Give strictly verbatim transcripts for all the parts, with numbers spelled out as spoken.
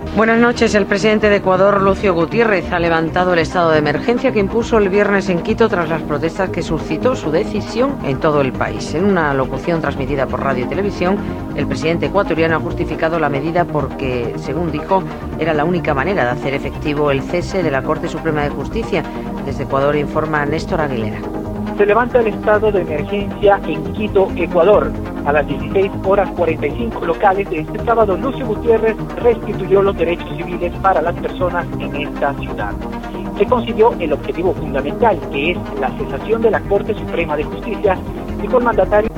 Buenas noches. El presidente de Ecuador, Lucio Gutiérrez, ha levantado el estado de emergencia que impuso el viernes en Quito tras las protestas que suscitó su decisión en todo el país. En una locución transmitida por radio y televisión, el presidente ecuatoriano ha justificado la medida porque, según dijo, era la única manera de hacer efectivo el cese de la Corte Suprema de Justicia. Desde Ecuador informa Néstor Aguilera. Se levanta el estado de emergencia en Quito, Ecuador. A las dieciséis horas cuarenta y cinco locales de este sábado, Lucio Gutiérrez restituyó los derechos civiles para las personas en esta ciudad. Se consiguió el objetivo fundamental, que es la cesación de la Corte Suprema de Justicia, y con mandatario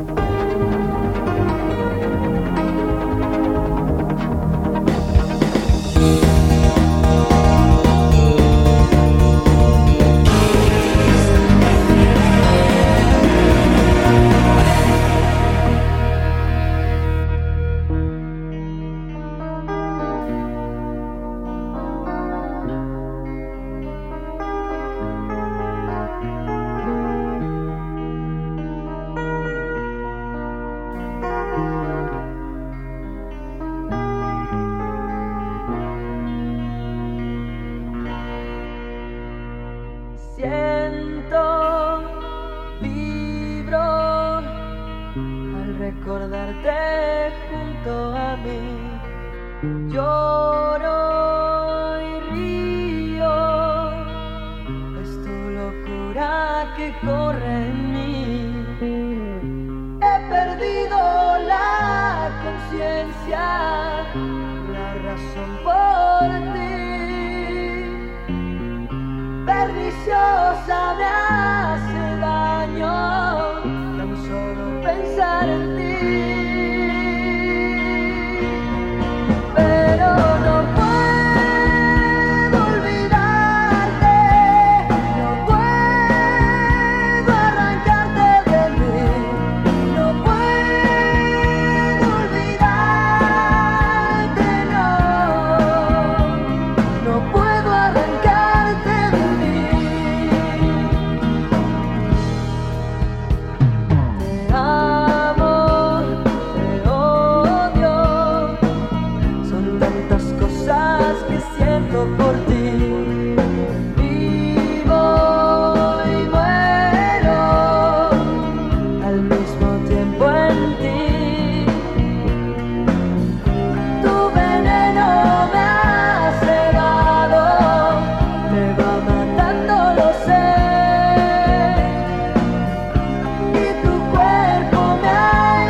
Siento, vibro al recordarte junto a mí. Lloro y río, es tu locura que corre en mí. He perdido la conciencia, la razón por ti. Perniciosa me hace daño tan solo pensar en ti. Pero no puedo olvidarte, no puedo arrancarte de mí, no puedo olvidarte, no, no puedo arrancarte de mí. Te amo, te odio, son tantas cosas que siento por ti. Vivo y muero al mismo tiempo en ti. Tu veneno me ha cegado, me va matando, lo sé. Y tu cuerpo me ha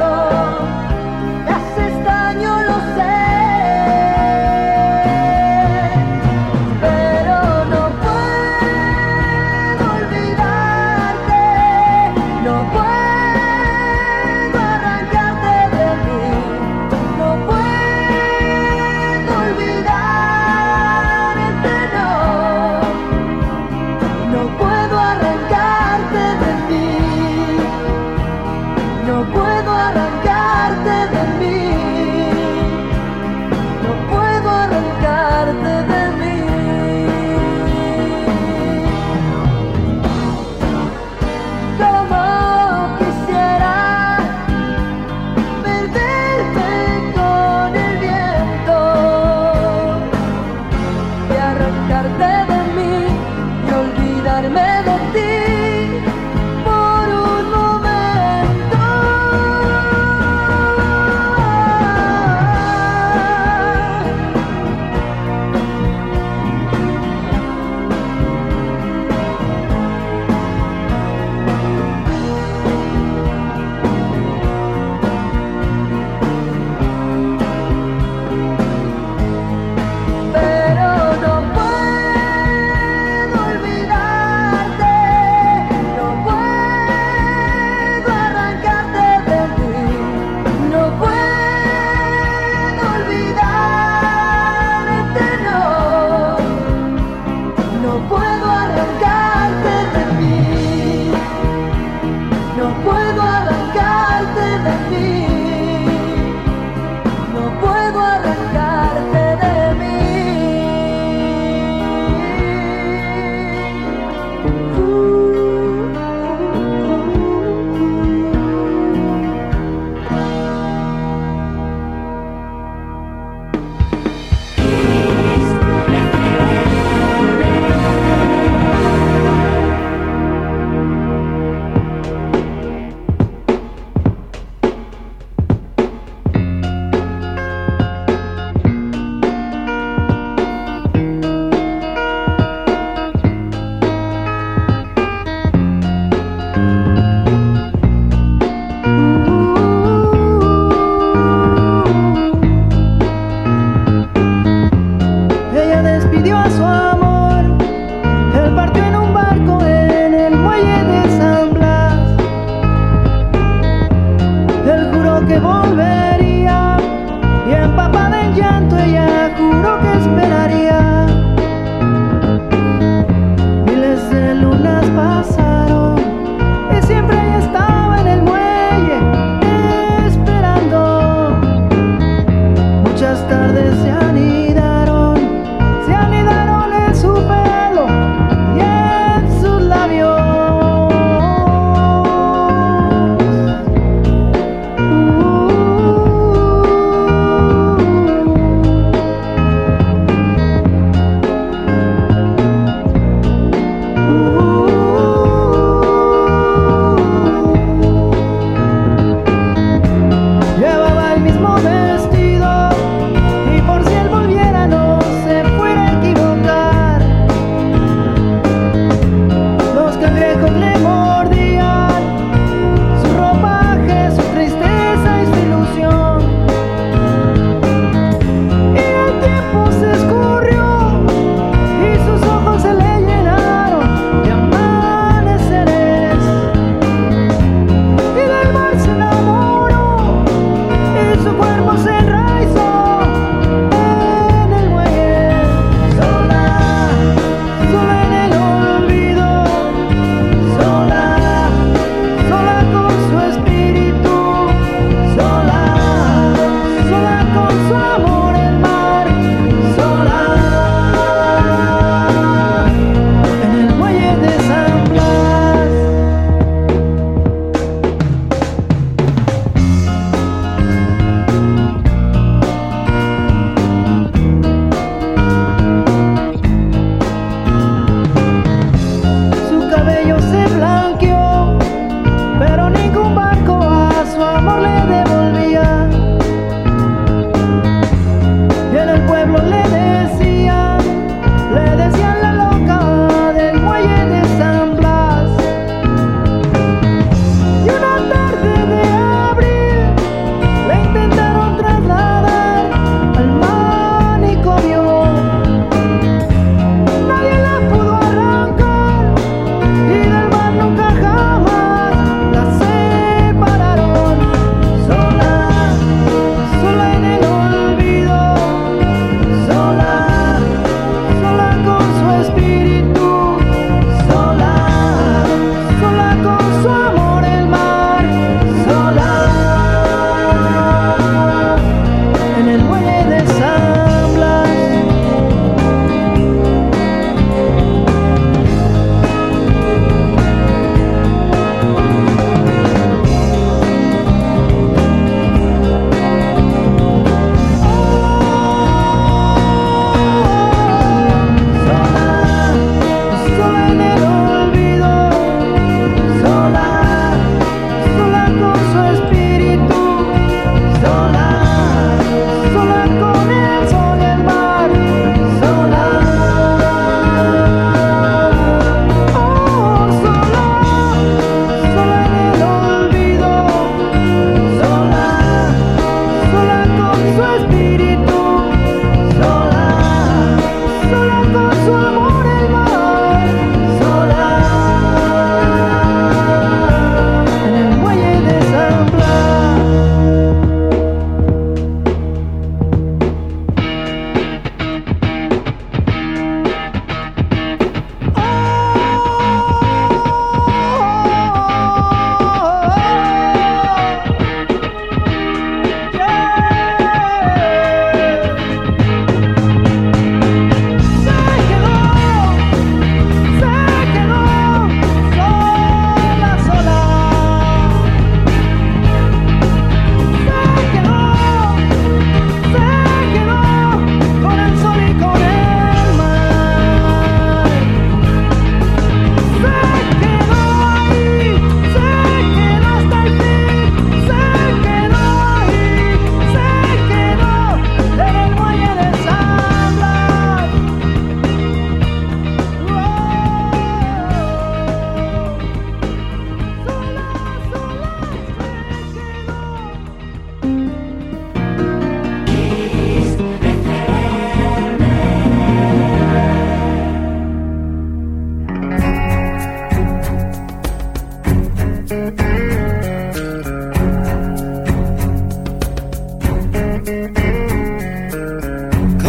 embrujado, me haces daño, lo sé.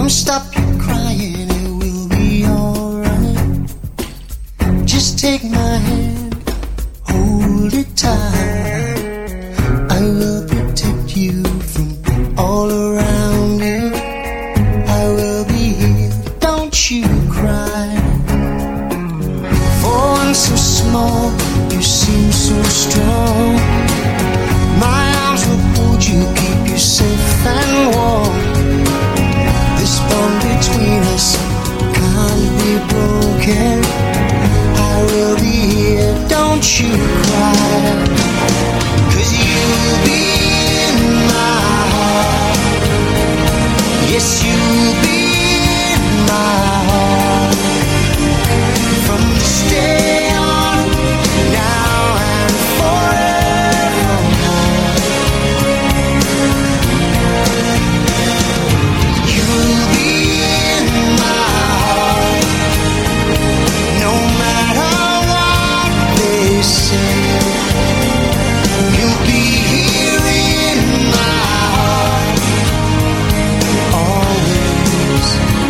Don't stop crying, it will be alright. Just take my hand, hold it tight. I will protect you from all around you. I will be here, don't you cry. For one so small, you seem so strong. My arms will hold you, keep you safe and warm. This bond between us can't be broken. I will be here, don't you cry. 'Cause you'll be in my heart. Yes, you'll be in my heart. From this day on, now and forevermore. You'll be in my heart. No matter what they say, you'll be here in my heart. Always.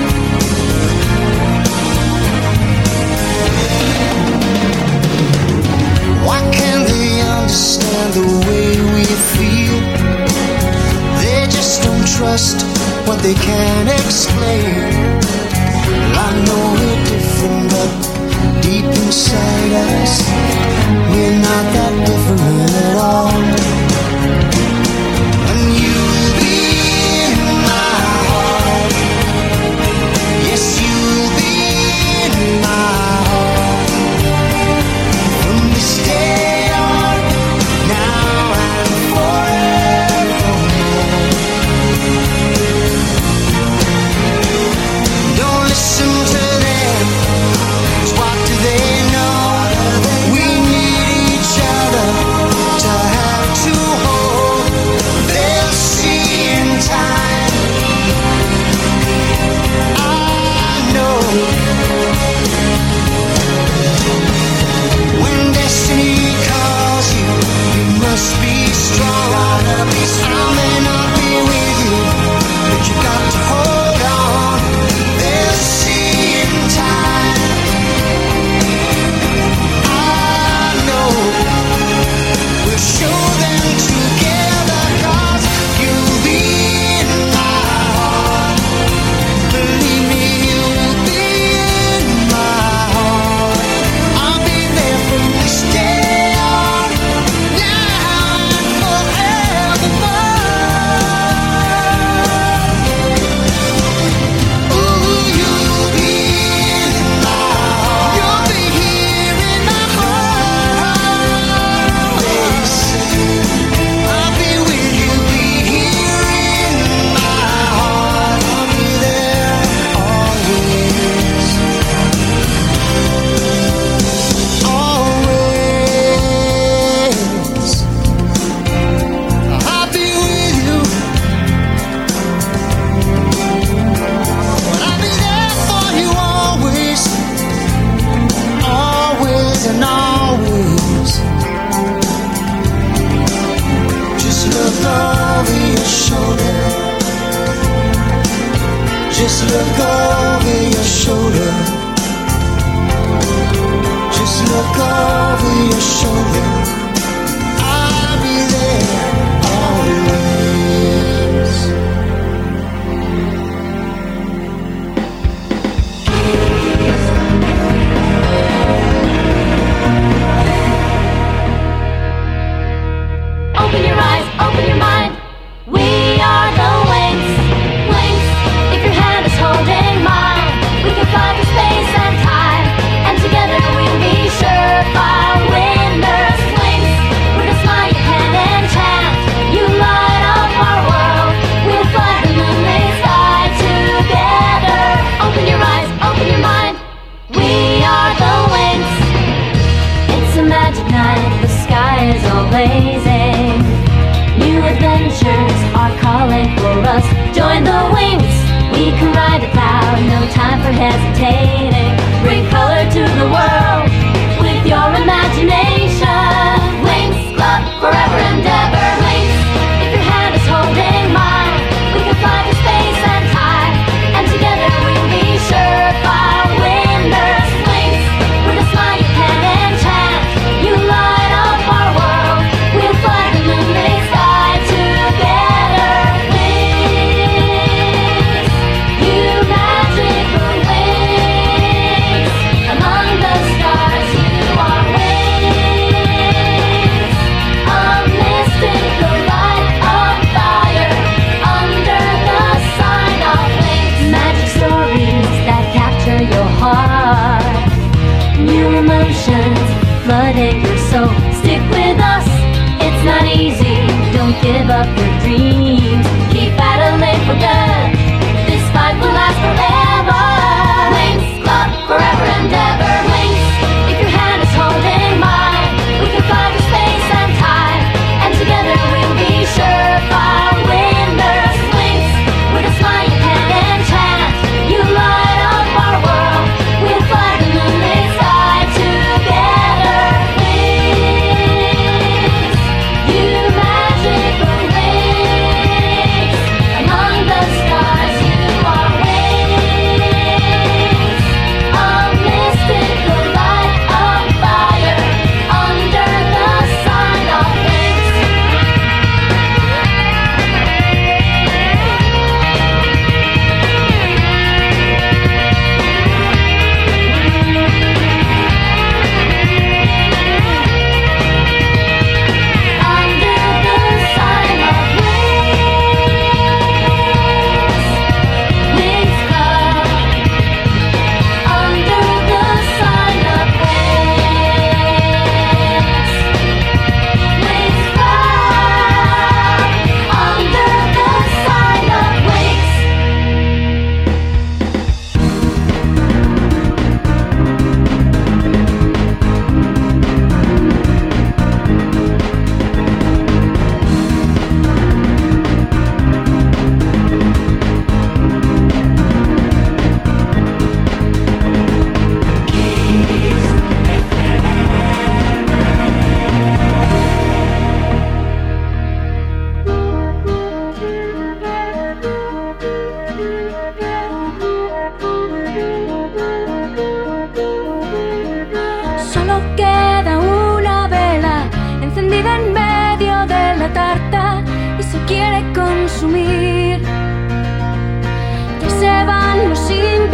Why can't they understand the way we feel? They just don't trust what they can't explain. Well, I know we're different, but deep inside us, we're not that different at all. And you'll be in my heart. Yes, you'll be in my heart. From this day on, now and forevermore. Don't listen to them, 'cause what do they know? We need each other to have to hold. They'll see in time. I know. When destiny calls you, you must be strong. I may not be with you, but you got to hold on. They'll see in time. I know. We'll show them together, 'cause you'll be in my heart. Believe me, you'll be in my heart. I'll be there from this day on, now and forevermore. Ooh, you'll be in my heart. You'll be here in my heart. Always. I'll be with you, be here in my heart. I'll be there always. Always. I'll be with you. But I'll be there for you always. Always and always. Just look over your shoulder. Just look over your shoulder. Just look over your shoulder. I'll be there always. Open your eyes, open your mind. We are the Wings. Wings, if your hand is holding mine, we can fly through space and time, and together we'll be surefire winners. Wings, we're just like hand in hand.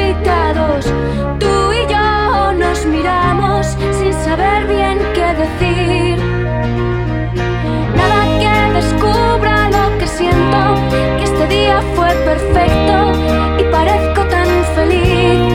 necesitados. Tú y yo nos miramos sin saber bien qué decir. Nada que descubra lo que siento, que este día fue perfecto y parezco tan feliz.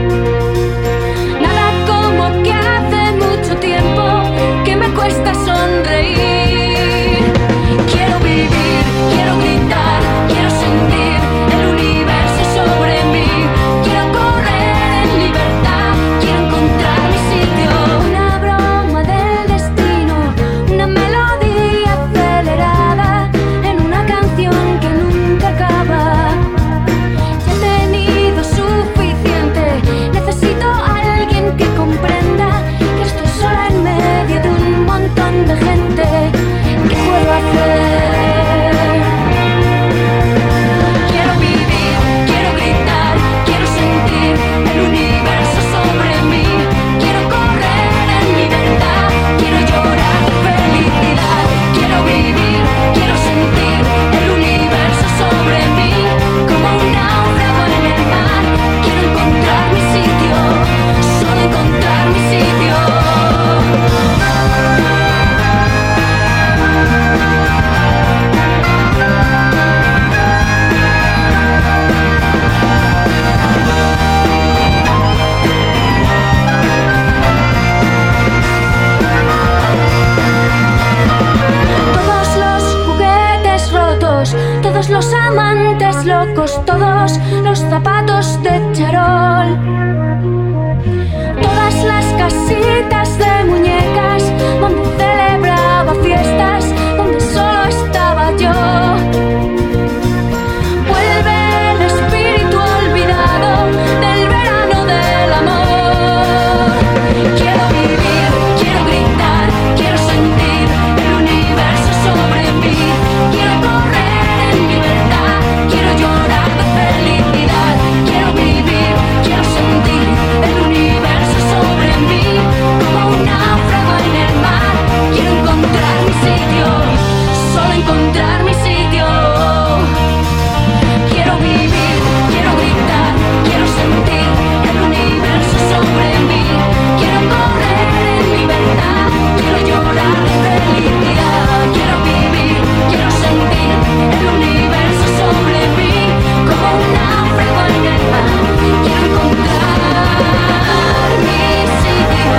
Nada como que hace mucho tiempo que me cuesta sonreír. Quiero vivir, quiero gritar, quiero sentir el universo sobre mí. Quiero correr en libertad, quiero encontrar mi sitio. Una broma del destino, una melodía acelerada en una canción que nunca acaba. Ya he tenido suficiente, necesito a alguien que comprenda que estoy sola en medio de un montón de gente. ¿Qué puedo hacer? Quiero vivir, quiero gritar, quiero sentir el universo sobre mí. Quiero correr en libertad, quiero llorar de felicidad. Quiero vivir, quiero sentir el universo sobre mí. Como un náufrago en el mar, quiero encontrar mi sitio, solo encontrar mi sitio. Todos los juguetes rotos, todos los amantes locos, todos los zapatos de charol, todas las casitas de muñecas donde celebraba fiestas, donde solo estaba yo. Vuelve el espíritu olvidado del verano del amor. Quiero vivir, quiero gritar, quiero sentir el universo sobre mí. Quiero correr en libertad, quiero llorar de felicidad. Quiero vivir, quiero sentir el universo sobre mí. Como un náufrago en el mar, quiero encontrar mi sitio, solo encontrar mi sitio. Quiero vivir, quiero gritar, quiero sentir el universo sobre mí. Quiero correr en libertad, quiero llorar de felicidad. Quiero vivir, quiero sentir el universo sobre mí. Como un náufrago en el mar, quiero encontrar mi sitio.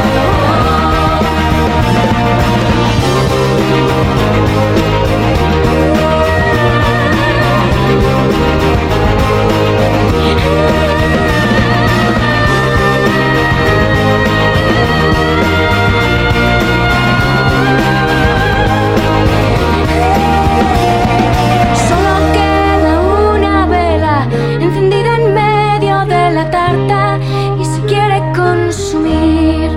Solo queda una vela encendida en medio de la tarta y se quiere consumir.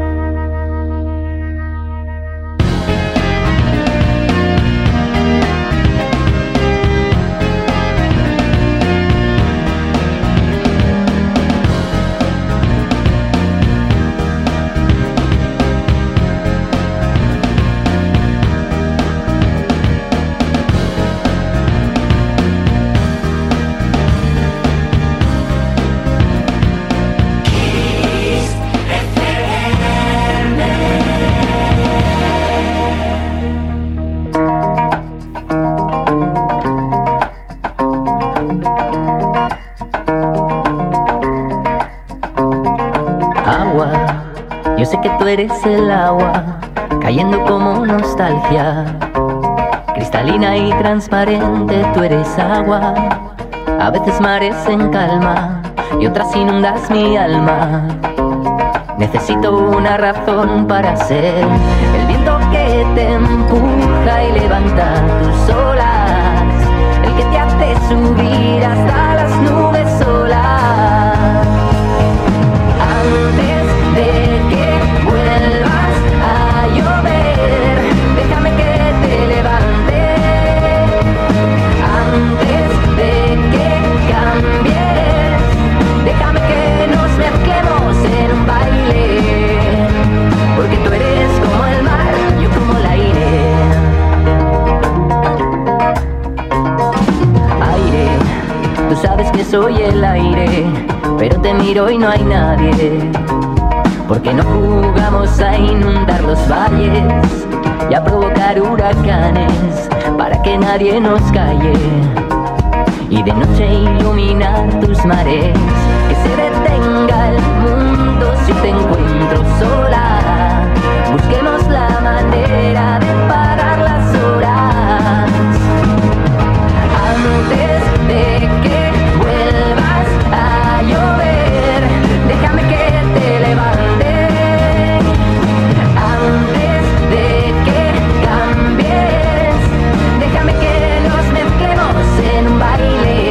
Agua, yo sé que tú eres el agua, cayendo como nostalgia, cristalina y transparente, tú eres agua. A veces mares en calma y otras inundas mi alma. Necesito una razón para ser el viento que te empuja y levanta tus olas, el que te hace subir hasta las nubes solas. Antes de que vuelvas a llover, déjame que te levante. Antes de que cambies, déjame que nos mezclemos en un baile, porque tú eres como el mar, yo como el aire. Aire, tú sabes viento y el aire, pero te miro y no hay nadie. Porque no jugamos a inundar los valles y a provocar huracanes para que nadie nos calle. Y de noche iluminar tus mares, que se detenga el mundo si te encuentro sola. Busquemos la manera de parar las horas antes de que vuelvas a llover. Déjame que te levante antes de que cambies. Déjame que nos mezclemos en un baile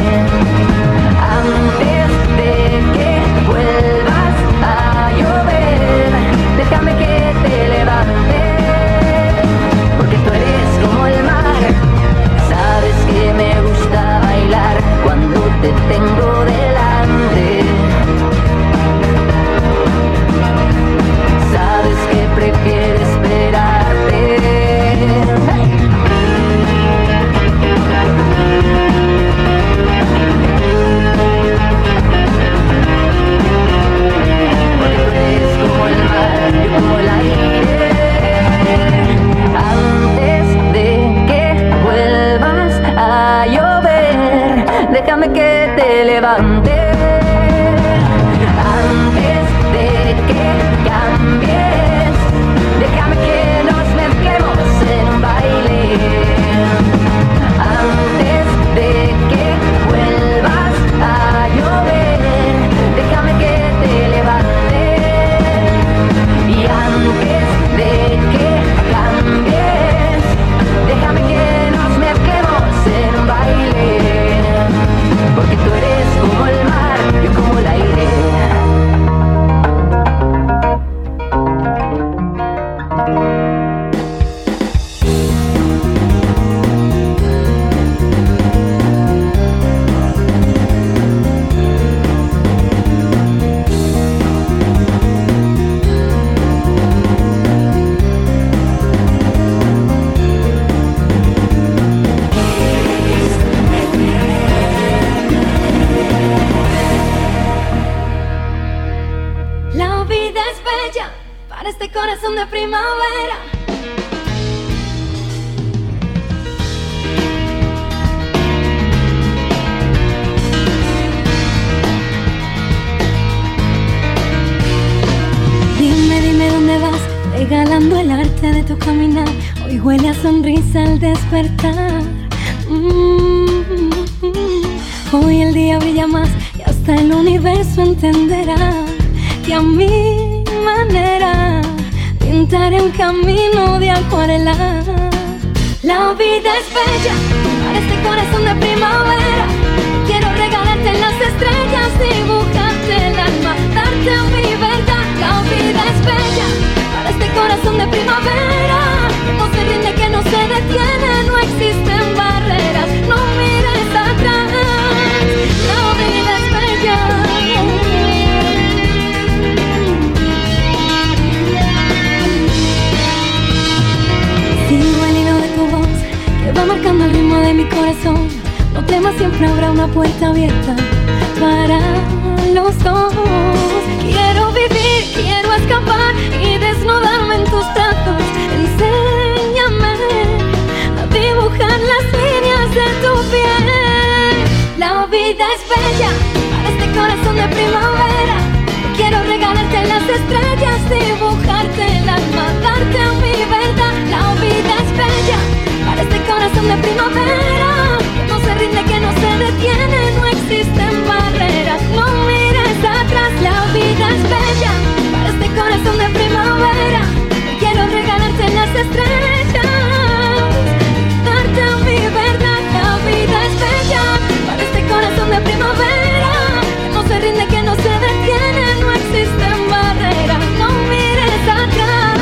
antes de que vuelvas a llover. Déjame que te levante, porque tú eres como el mar. Sabes que me gusta bailar cuando te tengo delante. Sabes que prefiero esperarte. Porque tú eres como el mar, yo como el aire. Antes de que vuelvas a llover, déjame que te levante. Antes de que cambies, déjame que nos mezclemos en un baile. Antes de que vuelvas a llover, déjame que te levante. Y antes de que cambies, déjame que nos mezclemos en un baile. Porque tú eres como el mar, yo como el aire. La vida es bella para este corazón de primavera. Dime, dime dónde vas, regalando el arte de tu caminar. Hoy huele a sonrisa al despertar. Mm-hmm. Hoy el día brilla más y hasta el universo entenderá que a mi manera pintaré un camino de acuarela. La vida es bella para este corazón de primavera. Quiero regalarte las estrellas, dibujarte el alma, darte mi verdad. La vida es bella para este corazón de primavera, que no se rinde, que no se detiene, no existen barreras, no mires atrás. La vida es bella. Sigo el hilo de tu voz que va marcando el ritmo de mi corazón. No temas, siempre habrá una puerta abierta para los dos. Quiero vivir, quiero escapar y desnudarme en tus brazos. Enséñame a dibujar las líneas de tu piel. La vida es bella para este corazón de primavera. Quiero regalarte las estrellas, dibujarte el alma, darte mi verdad. La vida es bella para este corazón de primavera, que no se rinde, que no se detiene, no existen barreras, no mires atrás. La vida es bella para este corazón de primavera. Quiero regalarte las estrellas, darte mi verdad. La vida es bella para este corazón de primavera, que no se rinde, que no se detiene, no existen barreras, no mires atrás.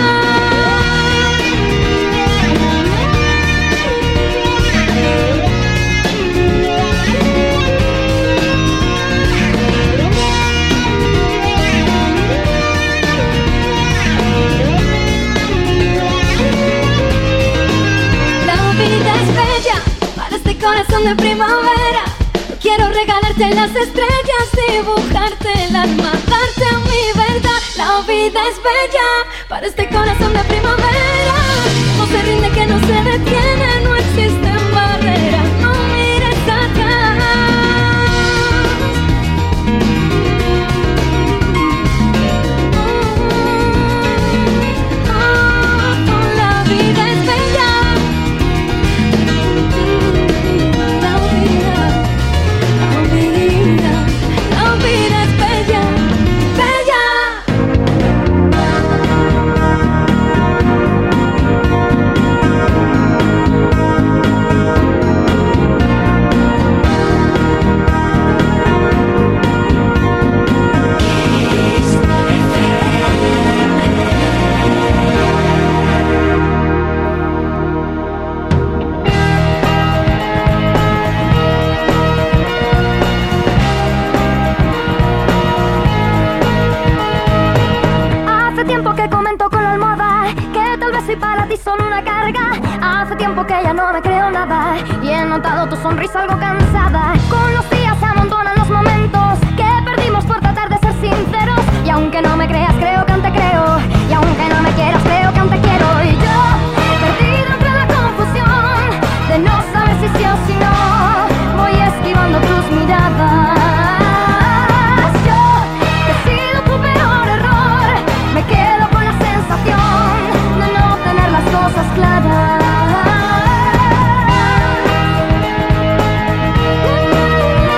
La vida es bella para este corazón de primavera. Quiero regalarte de las estrellas, dibujarte el alma, darte mi verdad. La vida es bella para este corazón de primavera. No se rinde, que no se detiene, no existen barreras. No mires atrás. La vida es bella. La vida, la vida, la vida es bella, bella. Hace tiempo que comento con la almohada que tal vez soy para ti solo una carga. Hace tiempo que ya no me creo nada y he notado tu sonrisa algo cansada. Con los días se amontonan los momentos que perdimos por tratar de ser sinceros. Y aunque no me creas, creo que aún te creo. Y aunque no me quieras, creo que aún te quiero. Y yo, perdido entre la confusión de no saber si sí o si no, voy esquivando tus miradas. Yo, que he sido tu peor error, me quedo con la sensación de no tener las cosas claras.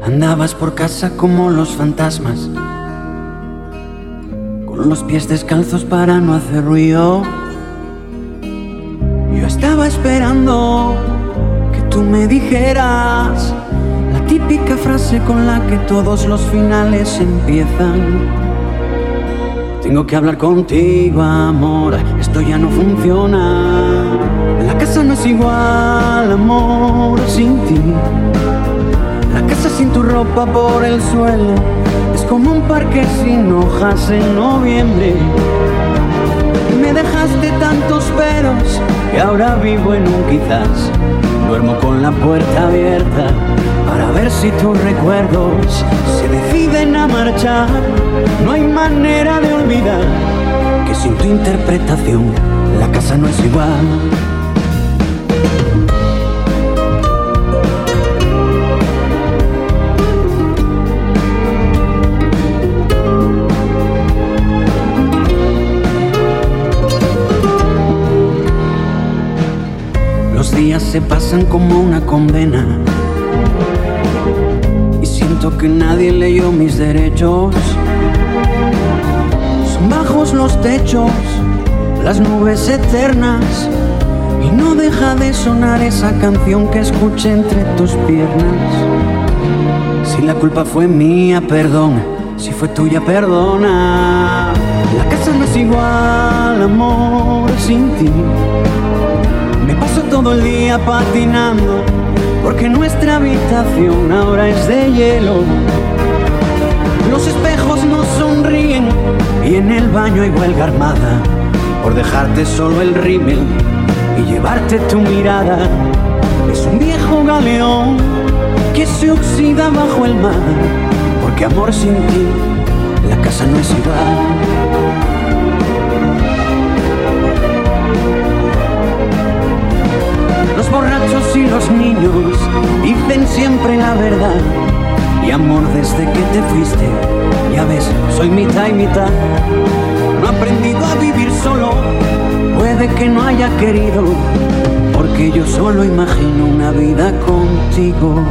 Andabas por casa como los fantasmas, con los pies descalzos para no hacer ruido. Yo estaba esperando que tú me dijeras la típica frase con la que todos los finales empiezan. Tengo que hablar contigo, amor, esto ya no funciona. La casa no es igual, amor, sin ti. La casa sin tu ropa por el suelo es como un parque sin hojas en noviembre. Y me dejaste tantos peros que ahora vivo en un quizás. Duermo con la puerta abierta para ver si tus recuerdos se deciden a marchar. No hay manera de olvidar que sin tu interpretación la casa no es igual. Los días se pasan como una condena y siento que nadie leyó mis derechos. Son bajos los techos, las nubes eternas, y no deja de sonar esa canción que escuché entre tus piernas. Si la culpa fue mía, perdón, si fue tuya, perdona. La casa no es igual, amor, sin ti. Me paso todo el día patinando porque nuestra habitación ahora es de hielo. Los espejos nos sonríen y en el baño hay huelga armada por dejarte solo el rímel y llevarte tu mirada. Es un viejo galeón que se oxida bajo el mar, porque amor sin ti la casa no es igual. Los borrachos y los niños dicen siempre la verdad. Y amor, desde que te fuiste, ya ves, soy mitad y mitad. No he aprendido a vivir solo, puede que no haya querido, porque yo solo imagino una vida contigo.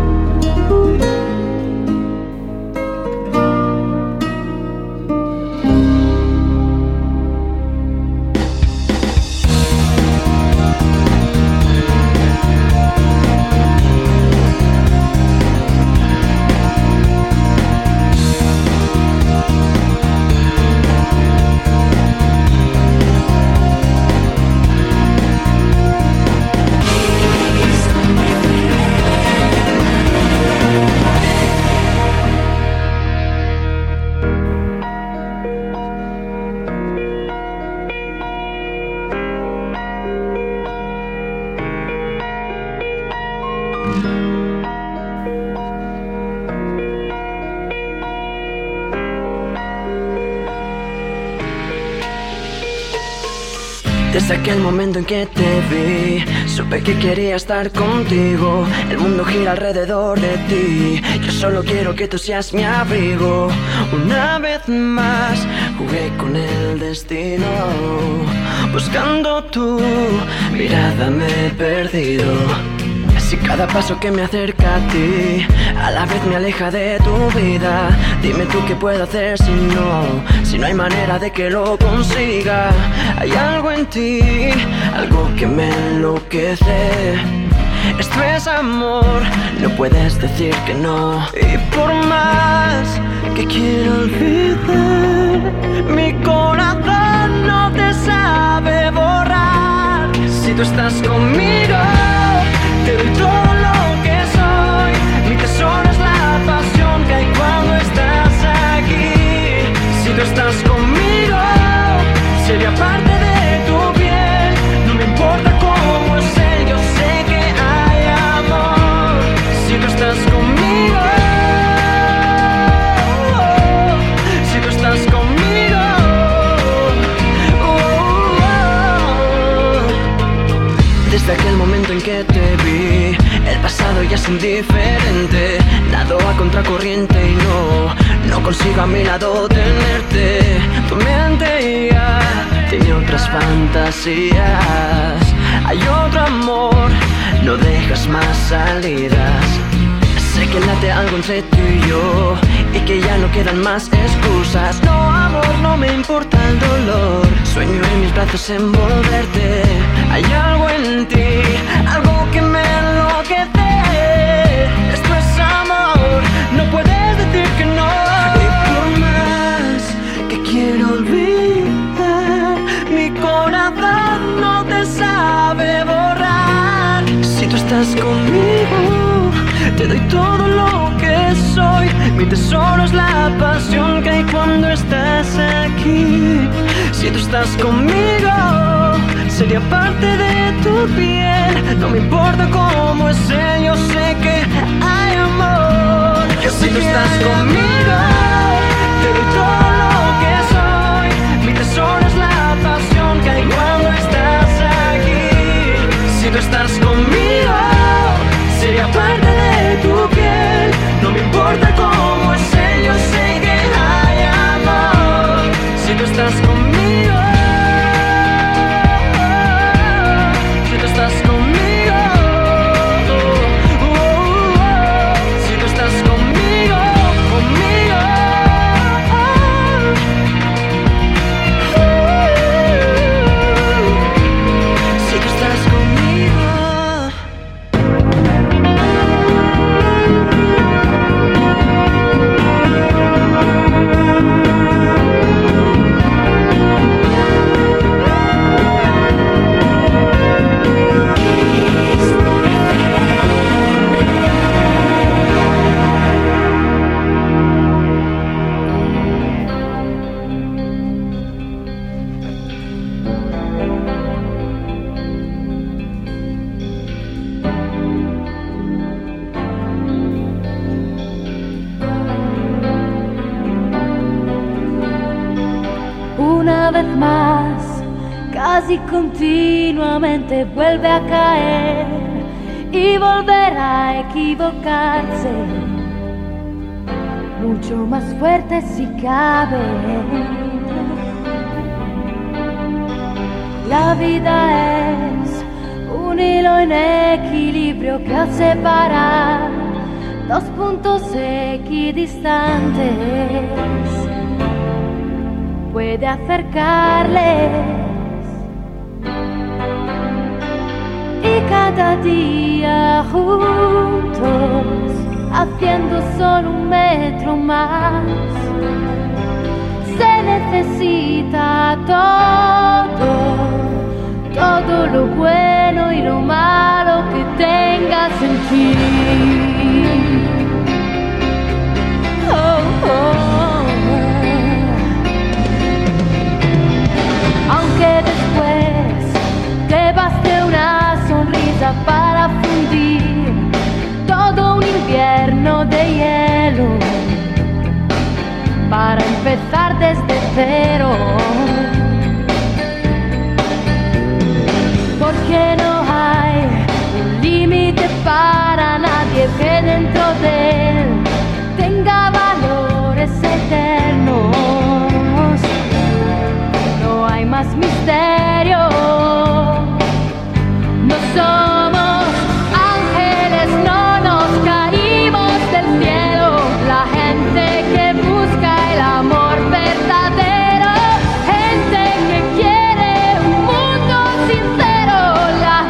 Desde aquel momento en que te vi, supe que quería estar contigo. El mundo gira alrededor de ti, yo solo quiero que tú seas mi abrigo. Una vez más jugué con el destino, buscando tu mirada me he perdido. Si cada paso que me acerca a ti a la vez me aleja de tu vida, dime tú qué puedo hacer si no, si no hay manera de que lo consiga. Hay algo en ti, algo que me enloquece. Esto es amor, no puedes decir que no. Y por más que quiero olvidar, mi corazón no te sabe borrar. Si tú estás conmigo, te doy todo lo que soy. Mi tesoro es la pasión que hay cuando estás aquí. Si tú estás conmigo, sería parte de tu piel. No me importa cómo es él, yo sé que hay amor. Si tú estás conmigo, si tú estás conmigo, oh, oh. Desde aquel momento en que te vi, el pasado ya es indiferente. Nado a contracorriente y no, no consigo a mi lado tenerte. Tu mente ya tiene otras fantasías. Hay otro amor, no dejas más salidas. Sé que late algo entre tú y yo y que ya no quedan más excusas. No, amor, no me importa el dolor. Sueño en mis brazos envolverte. Hay algo en ti, algo que me enloquece. Esto es amor, no puedes decir que no. Y por más que quiero olvidar, mi corazón no te sabe borrar. Si tú estás conmigo, te doy todo lo que soy. Mi tesoro es la pasión que hay cuando estás aquí. Si tú estás conmigo, sería parte de tu piel. No me importa cómo es él, yo sé que hay amor. Yo sé si tú estás conmigo, te doy todo lo que soy. Mi tesoro es la pasión que hay cuando estás aquí. Si tú estás conmigo, sería parte de tu piel. No me importa cómo es él, yo sé que hay amor. Si tú estás conmigo, si tú estás conmigo, oh, oh, oh. Si tú estás conmigo, conmigo, oh, oh. Si tú estás conmigo. Una vez más, casi continuamente vuelve a caer y volverá a equivocarse, mucho más fuerte si cabe. La vida es un hilo en equilibrio que al separar dos puntos equidistantes puede acercarles, y cada día juntos, haciendo solo un metro más, se necesita todo, todo lo bueno y lo malo que tengas en ti. Oh, oh. Aunque después te baste una sonrisa para fundir todo un invierno de hielo, para empezar desde cero, porque no hay un límite para nadie que dentro de él tenga valores eternos. No hay más misterio. No somos ángeles, no nos caímos del cielo. La gente que busca el amor verdadero, gente que quiere un mundo sincero, la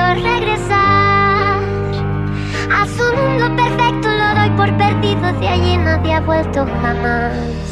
regresar a su mundo perfecto. Lo doy por perdido, de allí nadie ha vuelto jamás.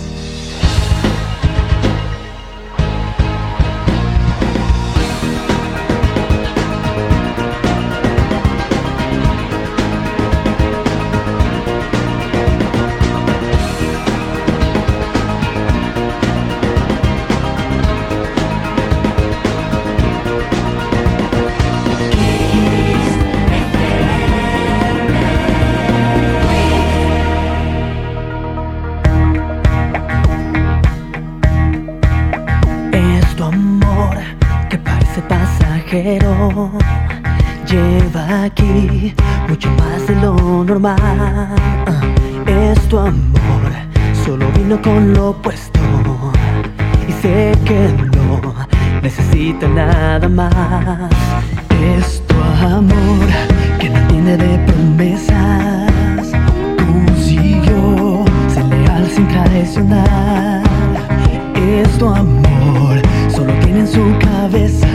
Lleva aquí mucho más de lo normal. uh, Es tu amor, solo vino con lo opuesto. Y sé que no necesita nada más. Es tu amor que no entiende de promesas. Consiguió ser leal sin traicionar. Es tu amor, solo tiene en su cabeza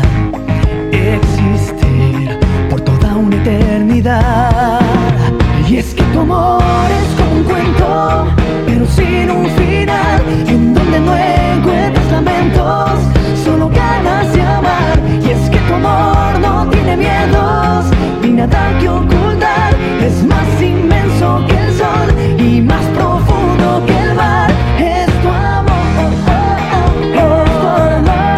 existir por toda una eternidad. Y es que tu amor es como un cuento, pero sin un final, en donde no encuentras lamentos, solo ganas de amar. Y es que tu amor no tiene miedos ni nada que ocultar. Es más inmenso que el sol y más profundo que el mar. Es tu amor, oh, oh, oh, oh, oh.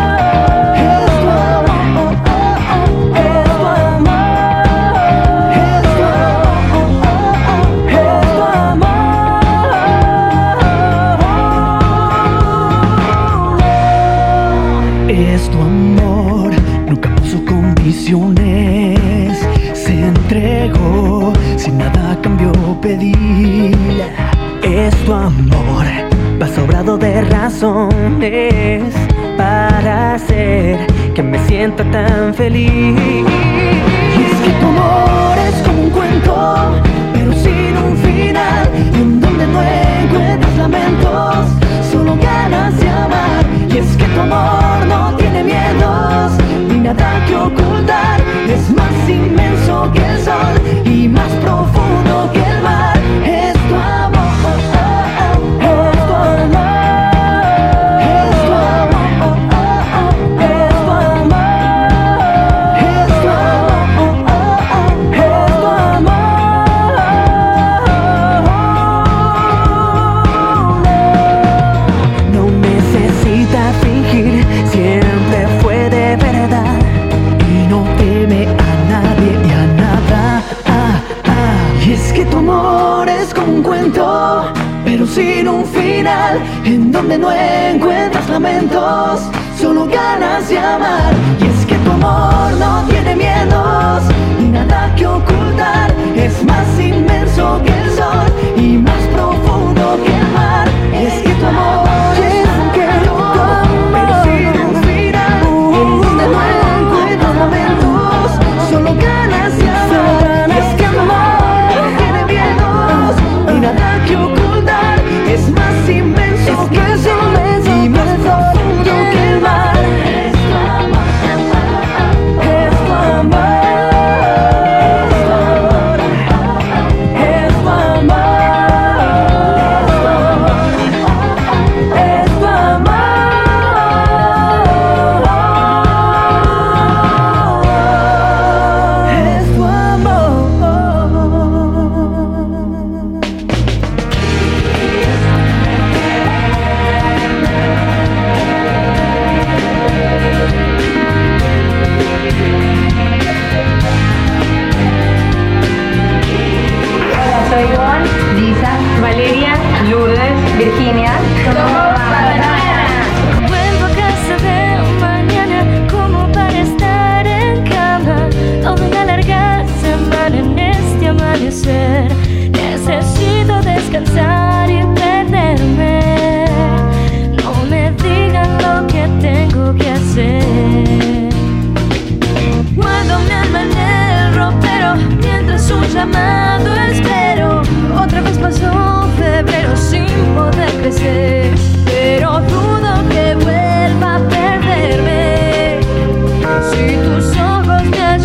Se entregó sin nada a cambio pedir. Es tu amor, va sobrado de razones para hacer que me sienta tan feliz. Y es que tu amor es como un cuento, pero sin un final, en donde no encuentras lamentos, solo ganas de amar. Y es que tu amor no tiene miedos ni nada que ocultar. Es más inmenso que el sol y más profundo que el mar. Es tu amor, oh, oh, oh, es tu amor. Es tu amor, oh, oh, es tu amor. Es tu amor, oh, oh, es tu amor. No necesita fingir, siempre fue de verdad. No teme a nadie y a nada. ah, ah. Y es que tu amor es como un cuento, pero sin un final, en donde no encuentras lamentos, solo ganas de amar. Y es que tu amor no tiene miedos ni nada que ocultar. Es más inmenso que el sol y más profundo que el mar. Es que tu amor es un cuento, pero sin un final, en donde no encuentras lamentos, solo ganas de amar. Y es que tu amor no tiene miedos ni nada que ocultar. Es más inmenso que el sol y más profundo que el mar. Es tu amor, es tu amor, es tu amor, es tu amor, es tu amor. Soy Ivonne, Lisa, Valeria, Lourdes, Virginia. Somos Bananas. Vuelvo a casa de mañana como para estar en cama. Toda una larga semana en este amanecer. Necesito descansar y perderme. No me digan lo que tengo que hacer. Cuando me alma en el ropero, mientras un llamado espero. Otra vez pasó febrero sin poder crecer, pero dudo que vuelva a perderme. Si tus ojos me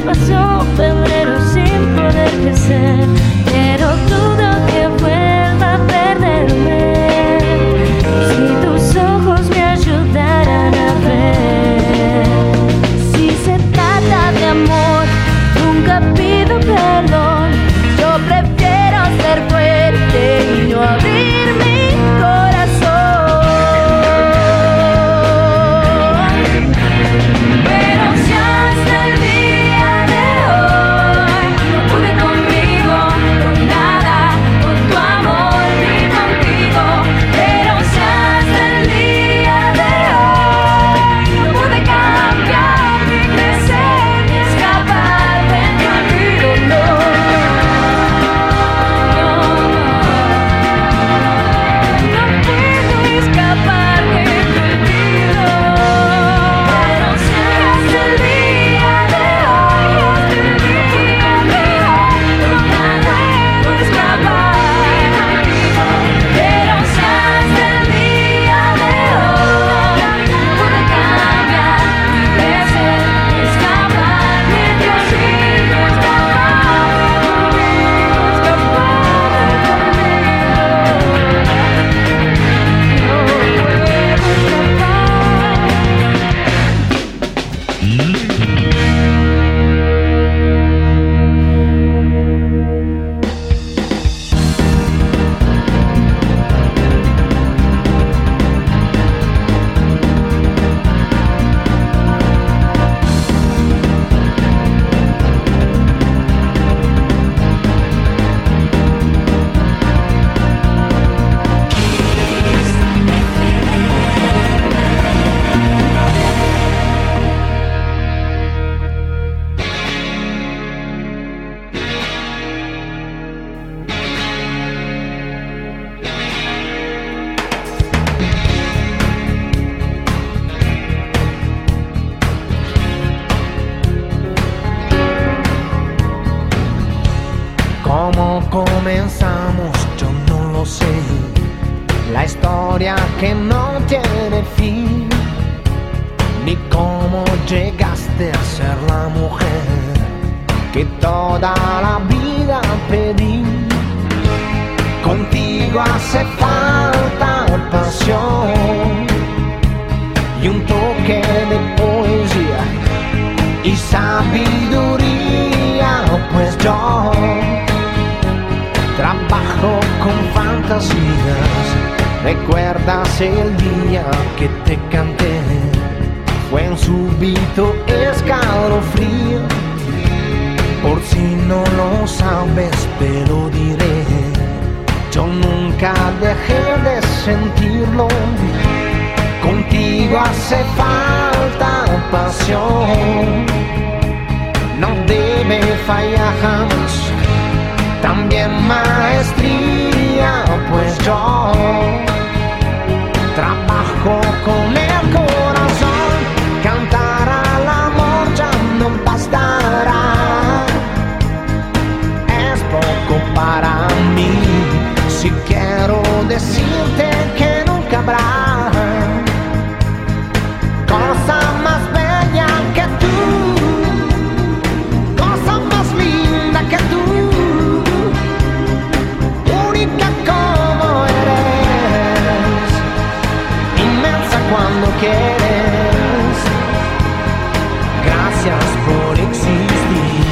pasó febrero sin poder crecer, pero dudo que vuelva a perderme. Si tus ojos me ayudaran a ver, si se trata de amor, nunca pido perdón. Yo prefiero ser fuerte y no abrir mi corazón. Pero si hasta el día de hoy no pude conmigo, con nada, con tu amor ni contigo. Pero si hasta el día de hoy no pude cambiar, ni crecer, ni escapar de tu olvido, no. ¿Cómo comenzamos? Yo no lo sé. La historia que no tiene fin, ni cómo llegaste a ser la mujer que toda la vida pedí. Contigo hace falta pasión y un toque de poesía y sabiduría, pues yo trabajo con fantasías. ¿Recuerdas el día que te canté? Fue un súbito escalofrío. Por si no lo sabes, te lo diré. Yo nunca dejé de sentirlo. Contigo hace falta pasión. No debe fallar jamás. También maestría, pues yo trabajo con el corazón. Cantar al amor ya no bastará. Es poco para mí. Si quiero decirte que nunca habrá cosa más bella que tú, cosa más linda que tú. Cuando quieres, gracias por existir.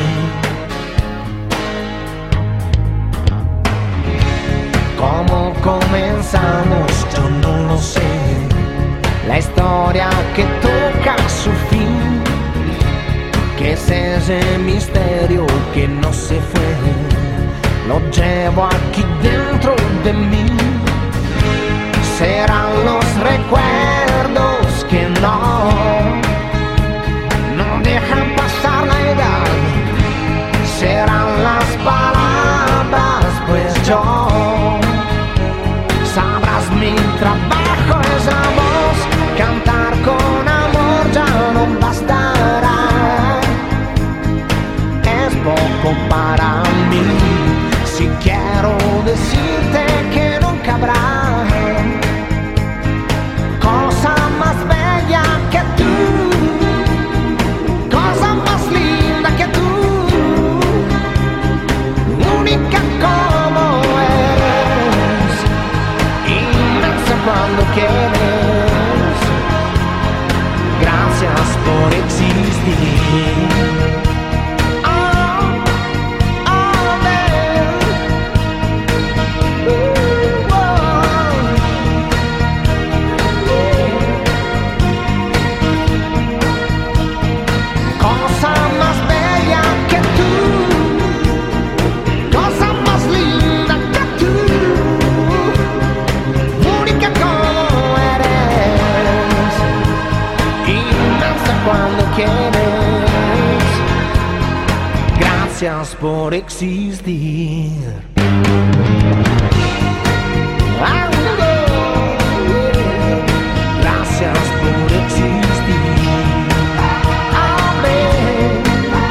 ¿Cómo comenzamos? Yo no lo sé. La historia que toca su fin, que es ese misterio que no se fue, lo llevo aquí dentro de mí. Serán los recuerdos que no, no dejan pasar la edad. Serán las palabras, pues yo sabrás mi trabajo es la voz. Cantar con amor ya no bastará. Es poco para mí. Si quiero decirte que nunca habrá cosa más bella que tú, cosa más linda que tú. Gracias por existir. Gracias por existir. Amén.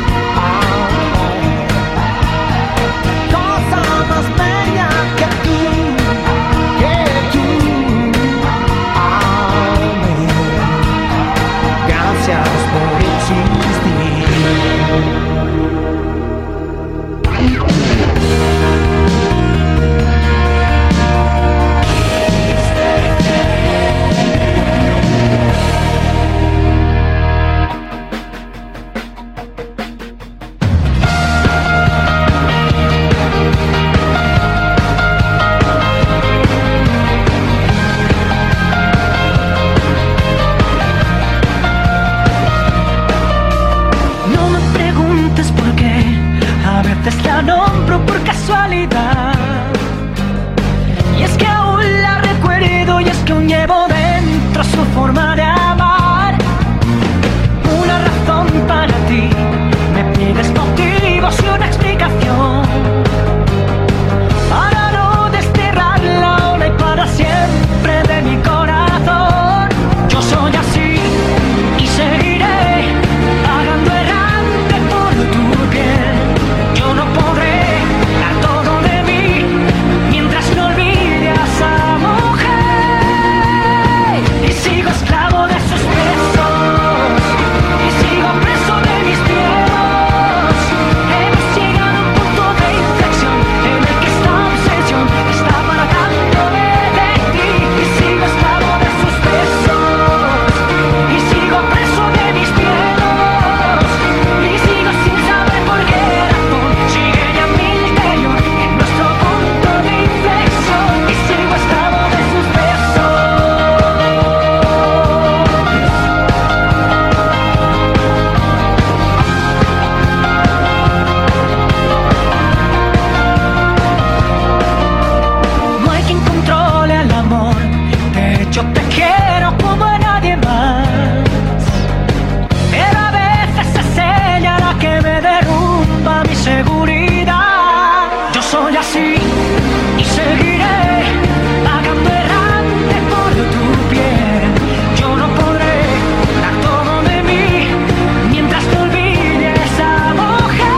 Cosa más bella que tú, que tú. Amén. Gracias por existir. La nombro por casualidad, y es que aún la recuerdo, y es que aún llevo dentro su forma de amar. Una razón para ti, me pides motivos y una explicación para no desterrarla ahora y para siempre de mi corazón. Yo soy así y seguiré vagando errante por tu piel. Yo no podré dar todo de mí mientras no olvide a esa mujer. Y sigo esclavo de sus besos, y sigo preso de mis miedos. Hemos llegado a un punto de inflexión en el que esta obsesión está apartándome de ti. Y sigo esclavo de sus besos, y sigo preso de mis miedos. Y sigo sin saber por qué razón sigue ya mi interior en nuestro punto de inflexión. Y sigo esclavo de sus besos. No hay quien controle al amor, de hecho te quiero como a nadie más. Pero a veces es ella la que me derrumba mi seguridad. Yo soy así y seguiré vagando errante por tu piel. Yo no podré dar todo de mí mientras te olvide esa mujer.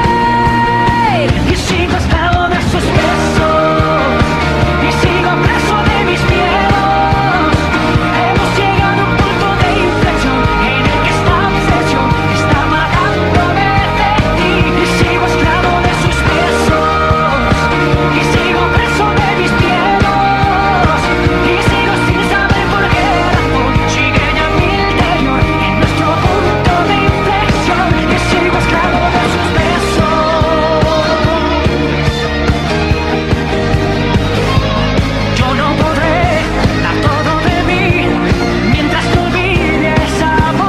Y sigo esclavo de sus besos, y sigo preso de mis miedos. Hemos llegado a un punto de inflexión en el que esta obsesión está matándome de ti. Y sigo esclavo de sus besos, y sigo preso de mis miedos. Y sigo sin saber por qué razón sigue ya mi interior en nuestro punto de inflexión. Y sigo esclavo de sus besos. Yo no podré dar todo de mí mientras te olvide esa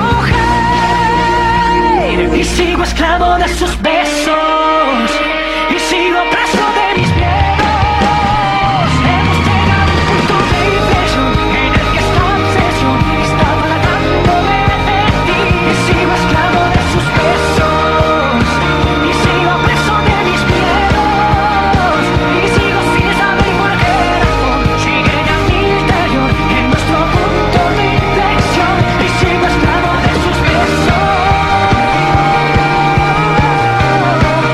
mujer. Y sigo esclavo de sus besos, y sigo preso de mis miedos. Hemos llegado a un punto de inflexión en el que esta obsesión está apartándome de ti. Y sigo esclavo de sus besos, y sigo preso de mis miedos. Y sigo sin saber por qué razón sigue ya mi interior en nuestro punto de inflexión. Y sigo esclavo de sus besos.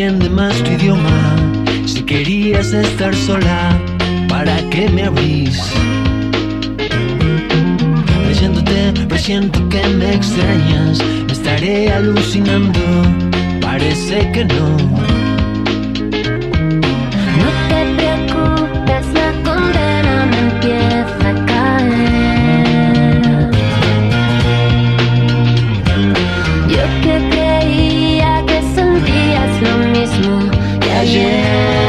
entiende más tu idioma. Si querías estar sola, ¿para qué me abrís? Leyéndote, presiento que me extrañas. Me estaré alucinando, parece que no. No te preocupes, la condena me empieza a caer. Yo que creía que sentías lo mismo que ayer.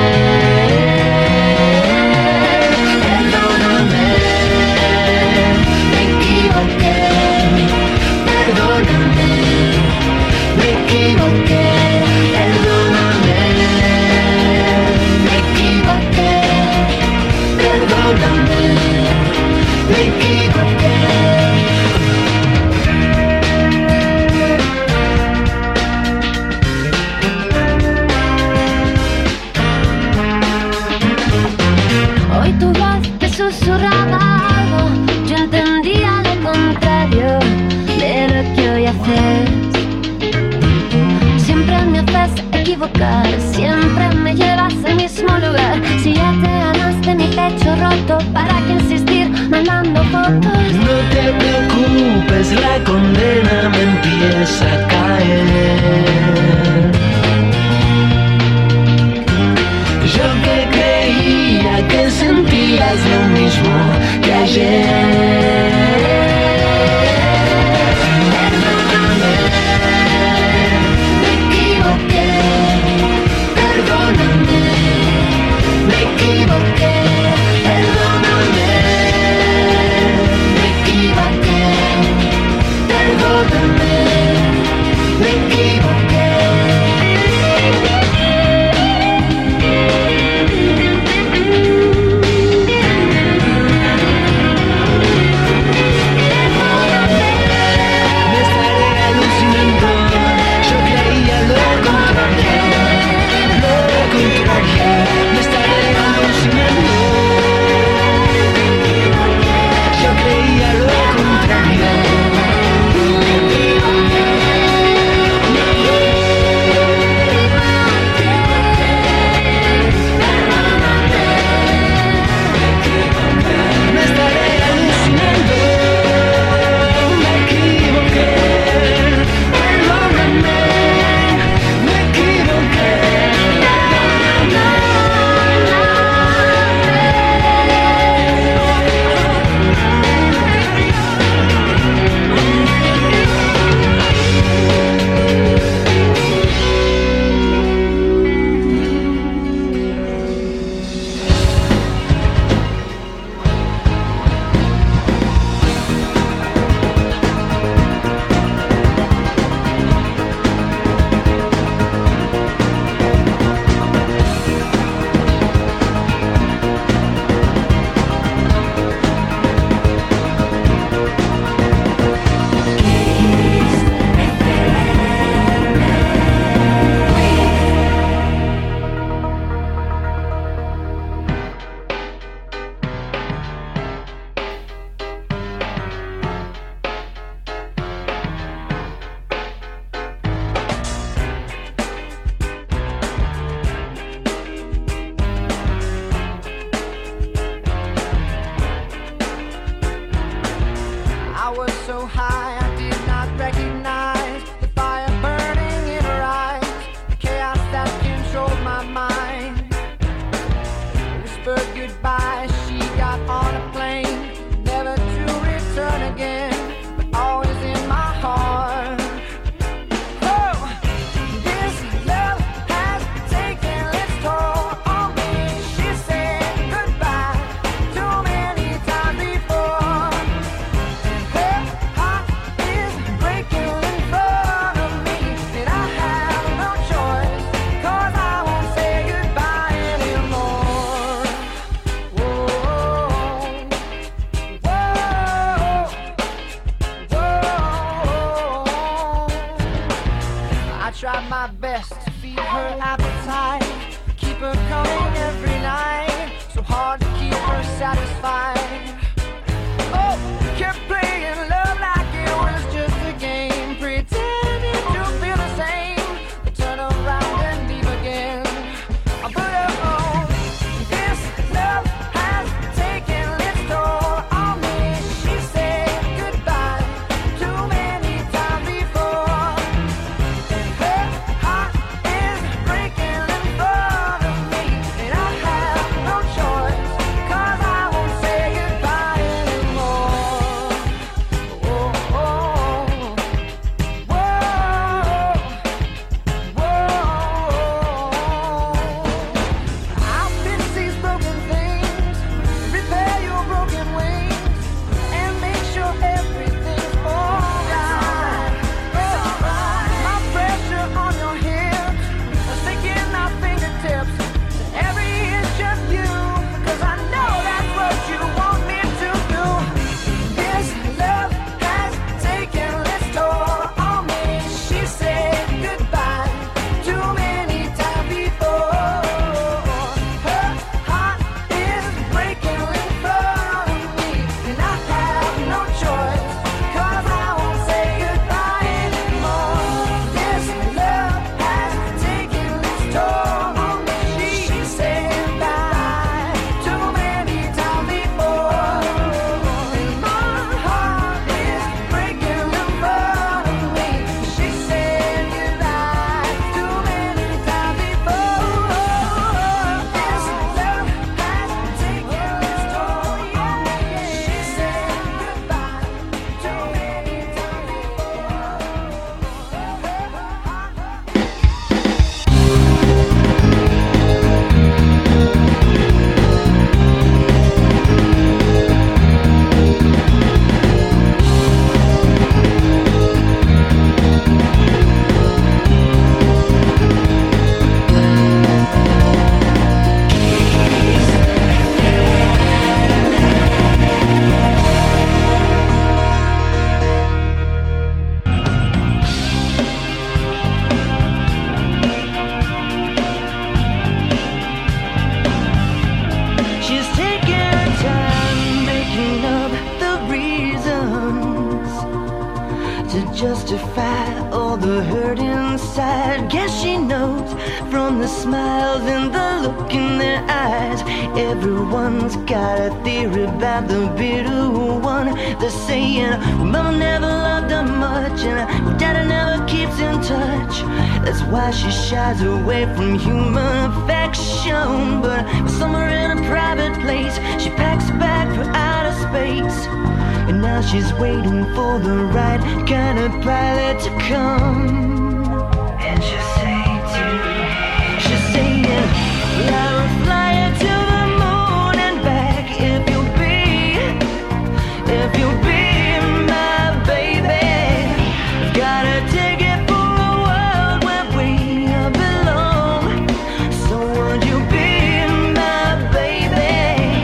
Hoy tu voz te susurraba algo, yo entendía lo contrario de lo que hoy haces. Siempre me haces equivocar, siempre me llevas al mismo lugar. Si ya te ganaste mi pecho roto, ¿para qué insistir mandando fotos? No te preocupes, la condena me empieza a caer. Yo que creía que sentías lo mismo que ayer. Turn around and leave again. to justify all the hurt inside. Guess she knows from the smiles and the look in their eyes. Everyone's got a theory about the bitter one. They're saying, well, mama never loved her much, and well, daddy never keeps in touch. That's why she shies away from human affection. But somewhere in a private place, she packs a bag for outer space. And now she's waiting for the right kind of pilot to come. And she'll say to me, she'll say, well, I will fly you to the moon and back if you'll be, if you'll be my baby. Got a ticket for a world where we belong. So would you be my baby?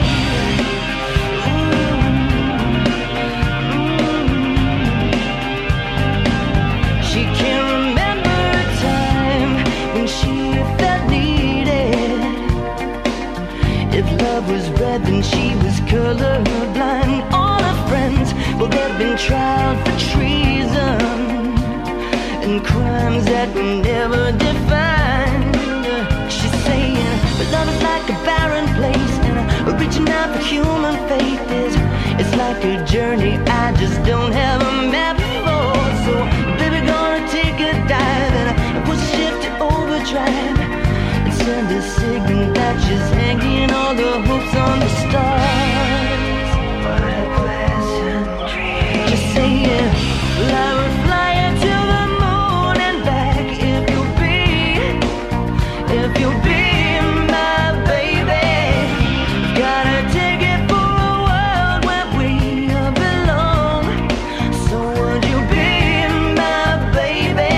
She can't remember a time when she felt needed. If love was red, then she was colorblind. All her friends, well, they've been tried for treason and crimes that were never defined. She's saying, but love is like a barren place, and uh, reaching out for human faith is, it's like a journey I just don't have a map for. So, baby, gonna take a dive and uh, push the ship to overdrive and send a signal that she's hanging all the hopes on the stars. What a pleasant dream. Just saying, well, I will fly you to the moon and back if you'll be, if you'll be my baby. Got a ticket for a world where we belong. So would you be my baby?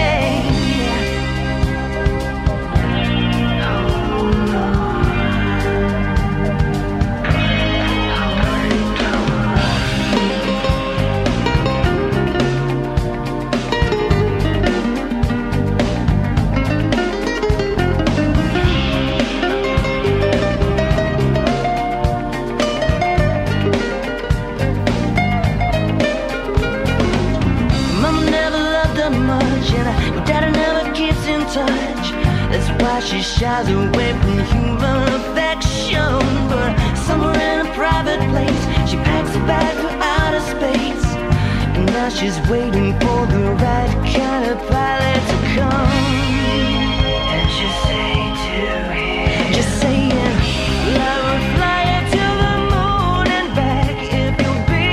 Mama never loved her much, and uh, daddy never keeps in touch. That's why she shies away from human affection. But somewhere in a private place, she packs a bag for outer space. And now she's waiting for the right kind of pilot to come. And she'll say to him, just saying, well, I will fly you to the moon and back if you'll be,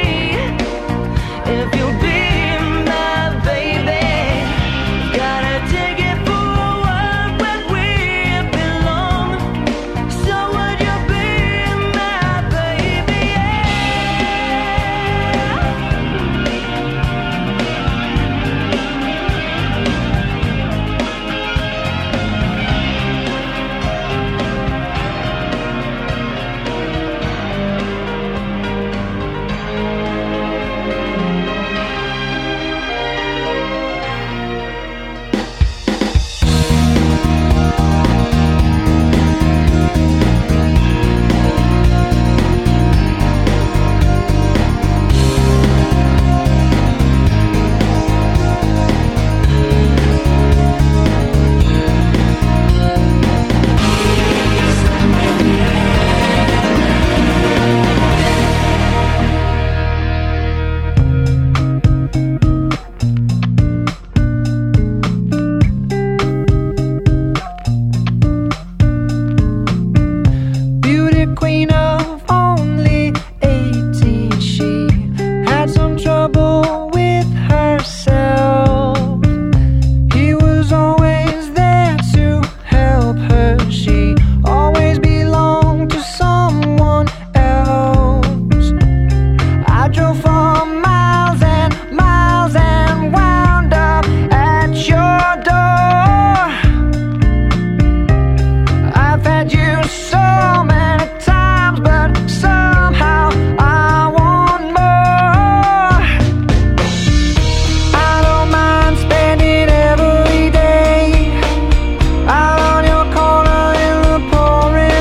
if you'll be my baby. Got a ticket for a world where we belong. So would you be my baby?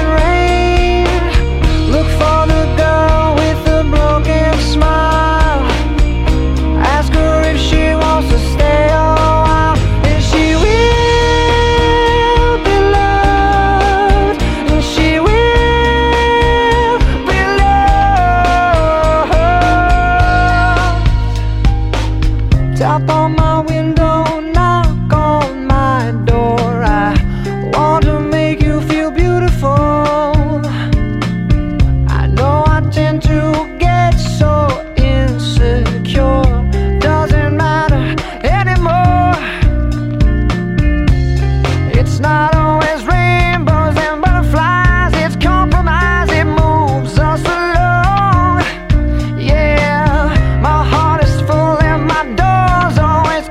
smile Tap on my window, knock on my door. I want to make you feel beautiful. I know I tend to get so insecure. Doesn't matter anymore. It's not always rainbows and butterflies. It's compromise, it moves us along. Yeah, my heart is full and my door's always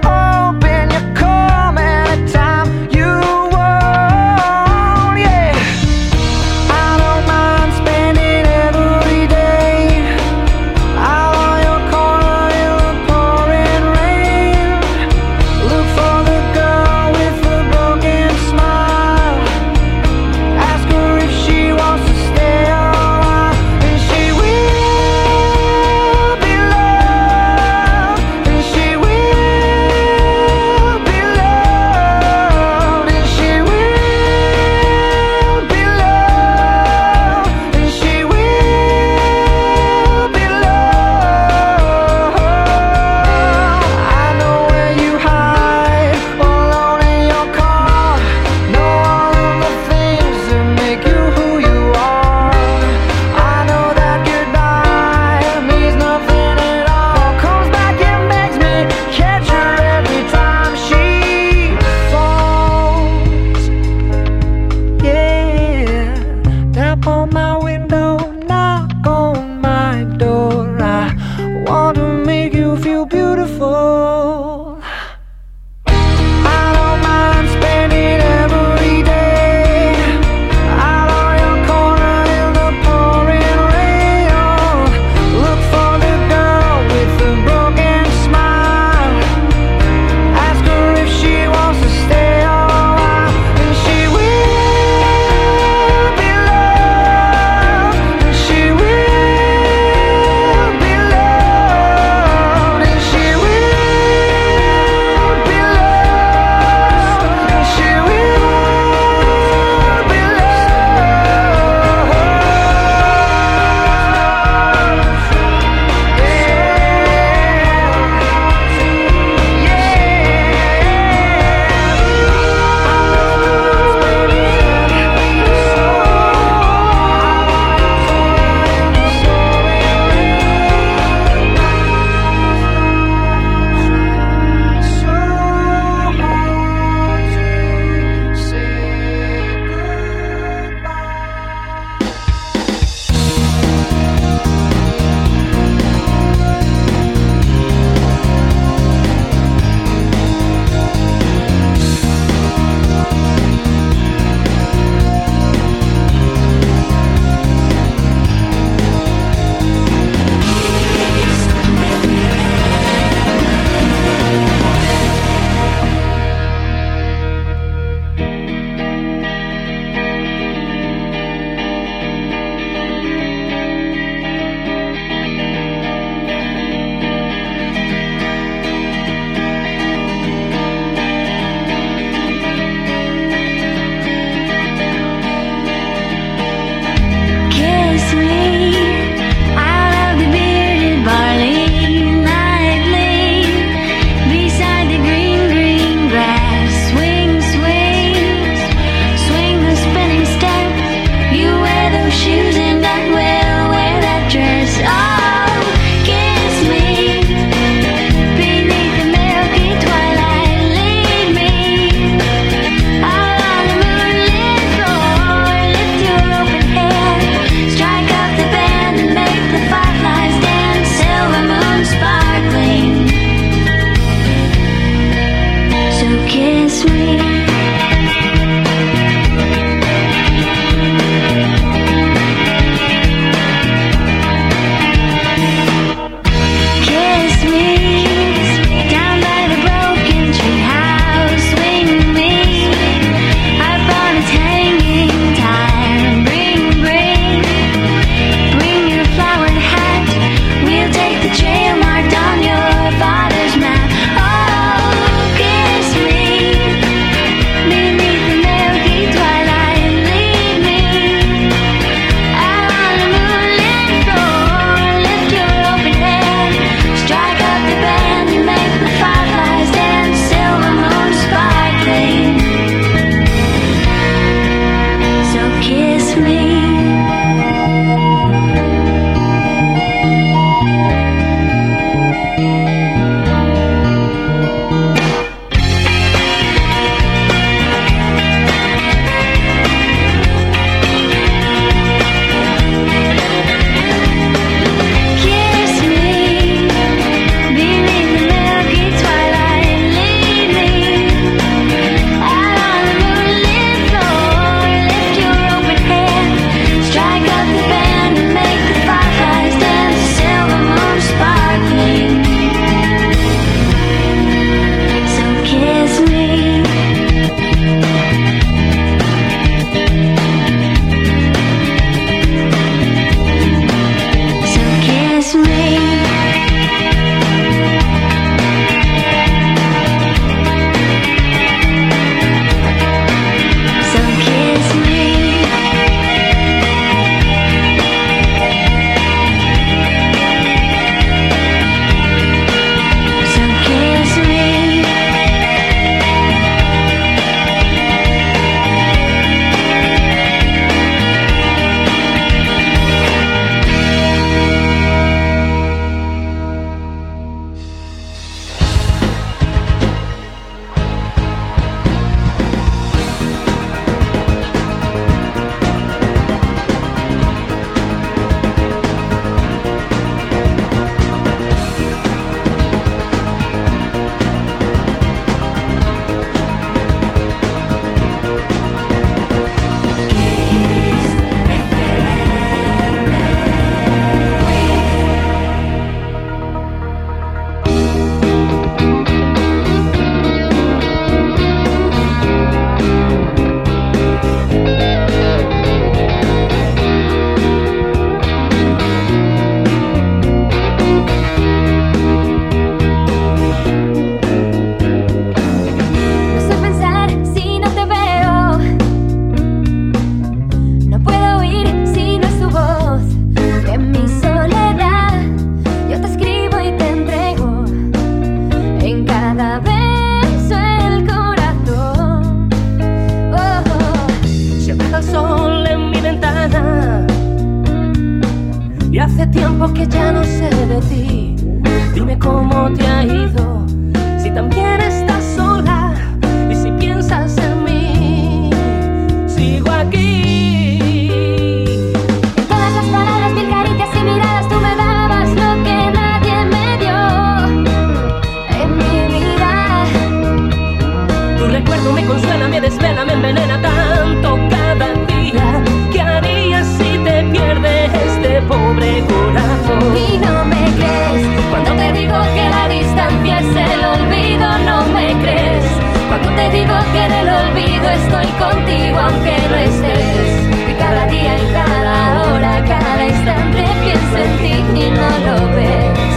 cómo te ha ido, si también estás sola y si piensas en mí, sigo aquí. En todas las palabras, mil caricias y miradas, tú me dabas lo que nadie me dio en mi vida. Tu recuerdo me consuela, me desvela, me envenena tanto cada día. ¿Qué harías si te pierdes este pobre corazón? Y no me crees Cuando te digo que la distancia es el olvido, no me crees. cuando te digo que en el olvido estoy contigo aunque no estés. Y cada día y cada hora, cada instante pienso en ti y no lo ves.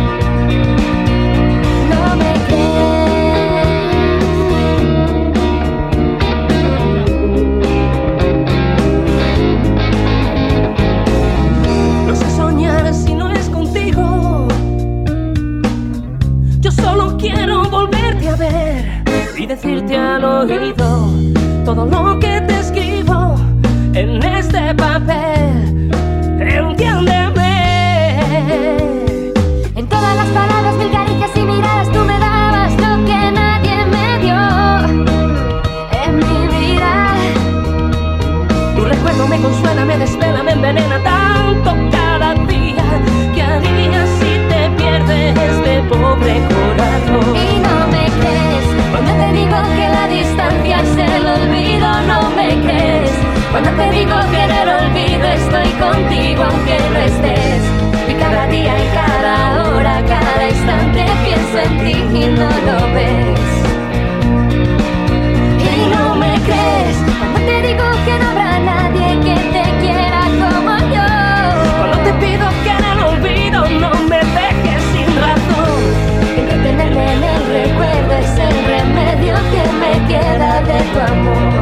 No me No sé soñar si no es contigo. Yo solo quiero volverte a ver y decirte al oído todo lo que te escribo en este papel. Entiéndeme. En todas las palabras, mil caricias y miradas, tú me dabas lo que nadie me dio en mi vida. Tu recuerdo me consuela, me desvela, me envenena tanto cada día. ¿Qué harías si te pierdes este pobre corazón? Y no me crees cuando te digo que la distancia es el olvido, no me crees. Cuando te digo que en el olvido estoy contigo aunque no estés. Y cada día y cada hora, cada instante pienso en ti y no lo ves. Y no me crees cuando te digo que no habrá nadie que te quiera como yo. Cuando te pido que en el olvido no me dejes sin razón. Entretenerme en el recuerdo es el remedio que me queda de tu amor.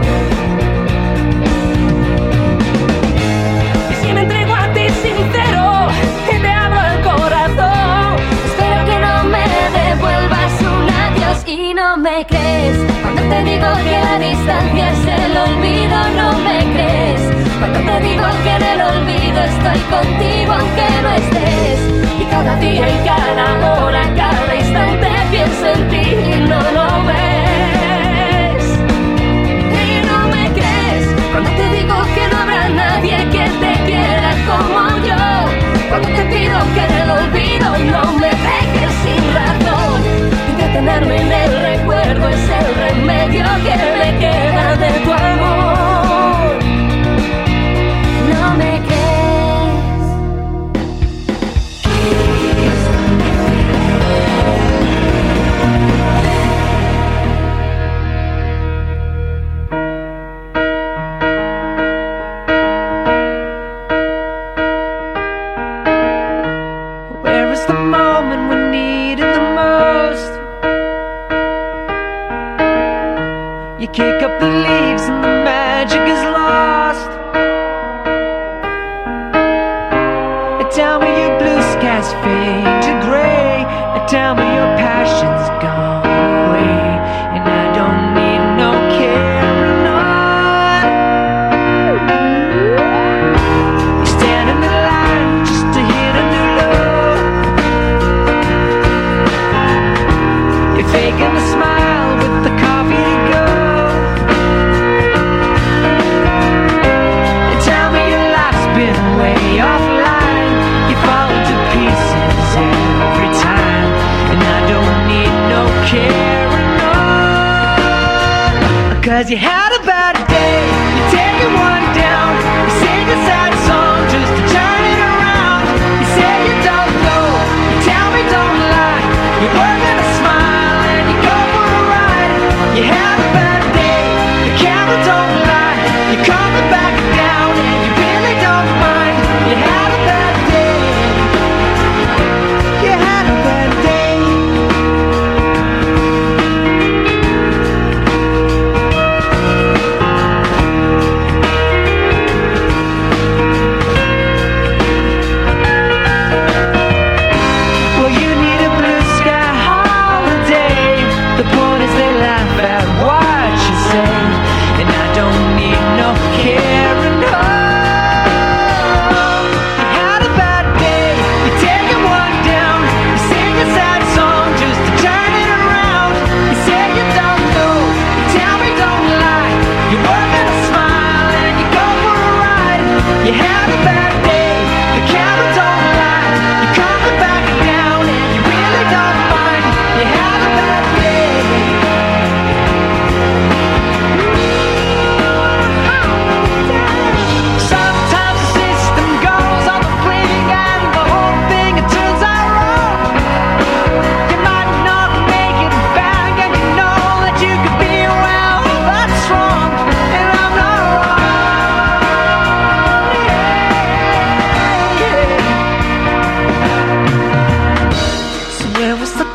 Y si me entrego a ti sincero y te abro el corazón, espero que no me devuelvas un adiós. Y no me crees cuando te digo que la distancia es el olvido, no me crees. Cuando te digo que en el olvido estoy contigo aunque no estés. Y cada día y cada hora, cada instante pienso en ti y no lo ves. y no me crees Cuando te digo que no habrá nadie que te quiera como yo. cuando te pido que en el olvido no me dejes sin razón. Entretenerme en el recuerdo es el remedio que me queda de tu amor. No me crees. Where is the moment we need it the most? You kick up the leaves and the magic is lost. Tell me your blue skies fade to gray. Tell me your passion's gone away. And I don't need no carrying on. You stand in the line just to hit a new low. You're faking the smile with the coffee to go. And tell me your life's been way offline. You fall to pieces every time. And I don't need no carrying on. Cause you had a bad day, you're taking one down. You sing a sad song just to turn it around. You say you don't know, you tell me don't lie. You work at a smile and you go for a ride. You had a bad day, the camera don't lie. You're coming back down and you really don't mind. You had a bad day, you had a bad day. Well, you need a blue sky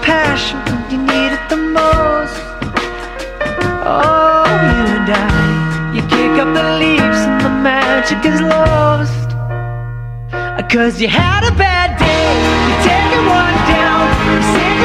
passion when you need it the most. Oh, you and I, you kick up the leaves and the magic is lost. Cause you had a bad day, you're taking one down, you're